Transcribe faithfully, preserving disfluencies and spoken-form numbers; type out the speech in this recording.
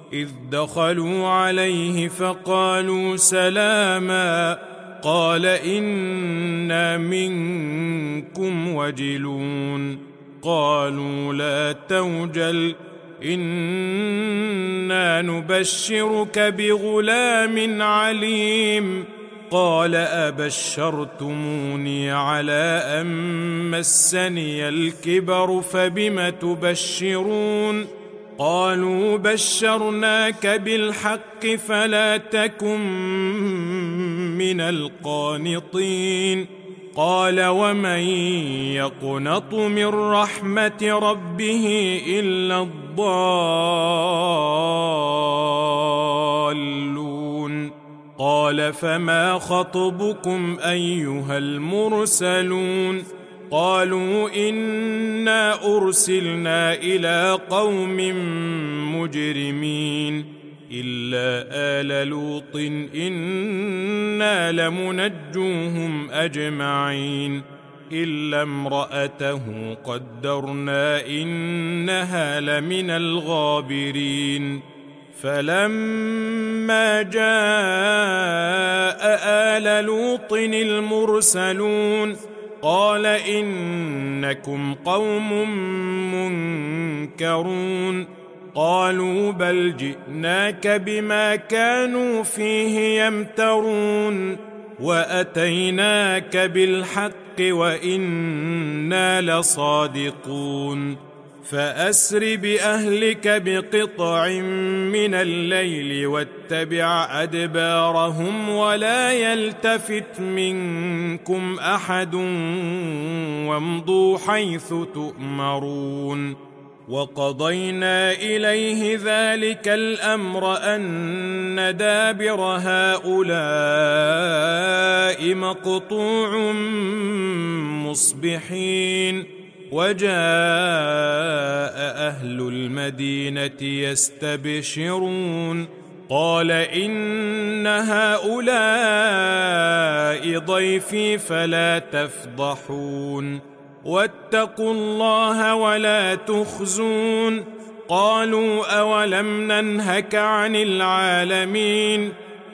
إذ دخلوا عليه فقالوا سلاما قال إنا منكم وجلون قالوا لا توجل إنا نبشرك بغلام عليم قال أبشرتموني على أن مسني الكبر فبم تبشرون قالوا بشرناك بالحق فلا تكن من القانطين قال ومن يقنط من رحمة ربه إلا الضالون قال فما خطبكم أيها المرسلون قالوا إنا أرسلنا إلى قوم مجرمين إلا آل لوط إنا لمنجوهم أجمعين إلا امرأته قدرنا إنها لمن الغابرين فلما جاء آل لوط المرسلون قال إنكم قوم منكرون قالوا بل جئناك بما كانوا فيه يمترون وأتيناك بالحق وإنا لصادقون فأسر بأهلك بقطع من الليل واتبع أدبارهم ولا يلتفت منكم أحد وامضوا حيث تؤمرون وقضينا إليه ذلك الأمر أن دابر هؤلاء مقطوع مصبحين وجاء أهل المدينة يستبشرون قال إن هؤلاء ضيفي فلا تفضحون واتقوا الله ولا تخزون قالوا أولم ننهك عن العالمين